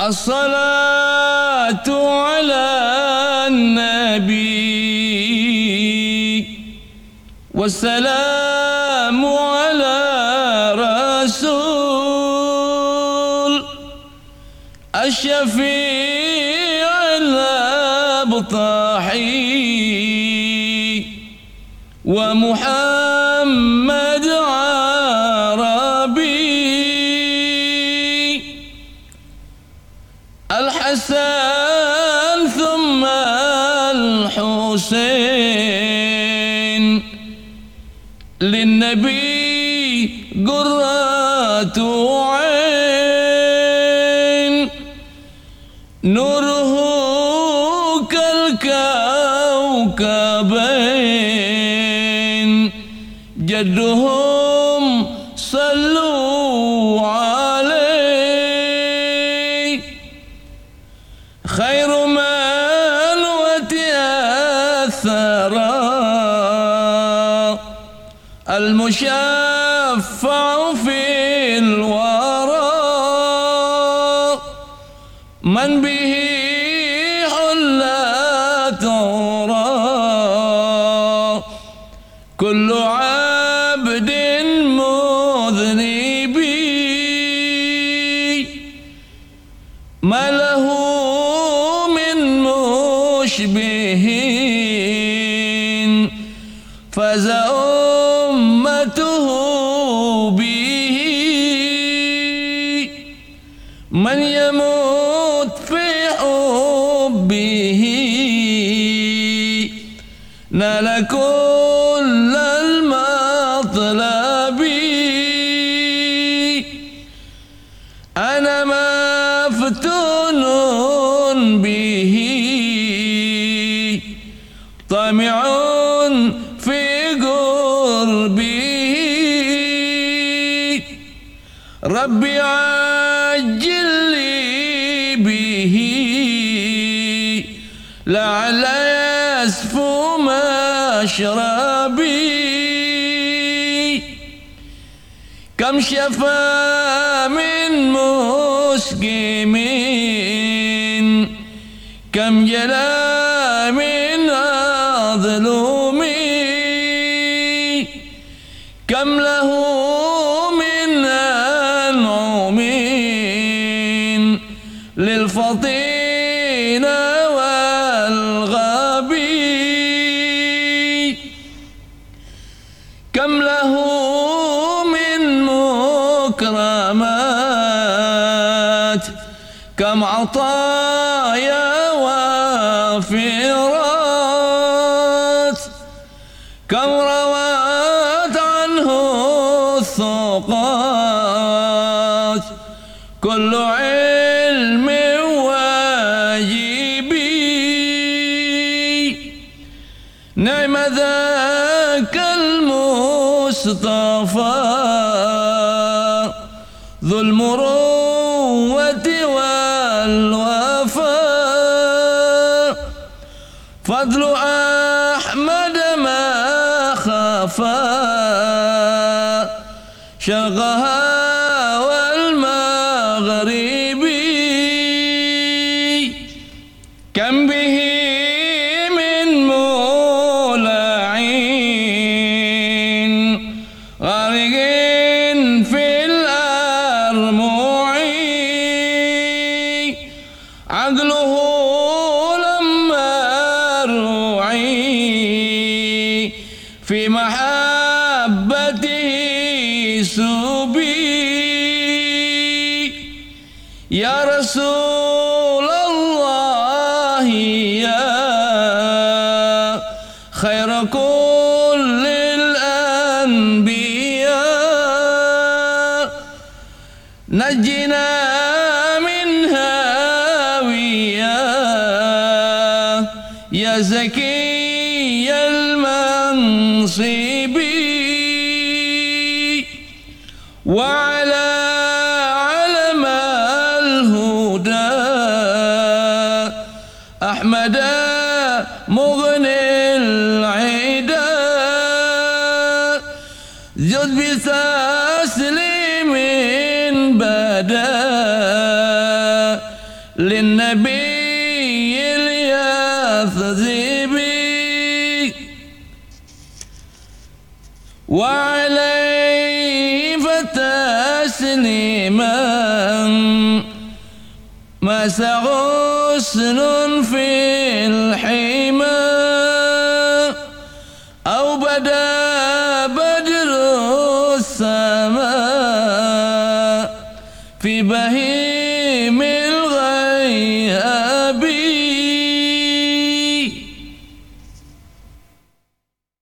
الصلاة على النبي والسلام على رسول الشفيع الأبطحي ومحمد عربي الحسن ثم الحسين للنبي قرة عين نوره كالكوكبين جدهم صلوا عليه خير من وتأثرا المشفع في الورى من به حلت عرى كل عبد مذنب ما له من مشبه فاز أمته به من يموت في حبه نال كل المطلب أنا مفتون به طامع في قربه ربي عجل لي به لعل يسفو مشربي كم شفى من مسقم كم جلى من أظلم كم له من أنعم للفطين والغبي كم له من مكرمات كم عطايا وافرات كم روات عنه الثقات كل علم واجبي نعم ذاك المصطفى ذو المروة والوفاء فضل أحمد ما خفى شرقها والمغربي كم به من مولع غارق في الأرمع عقله لما روعي في محبته سبي يا رسول الله يا خير كل الأنبياء نجنا من هاوية يا زكي المنصب وعلى علم الهدى أحمد مغني العدا جد بتسليم بدا للنبي الياثذيبي وعليه فتسليما مس غصن في الحمى أو بدا بدر السماء في بهيم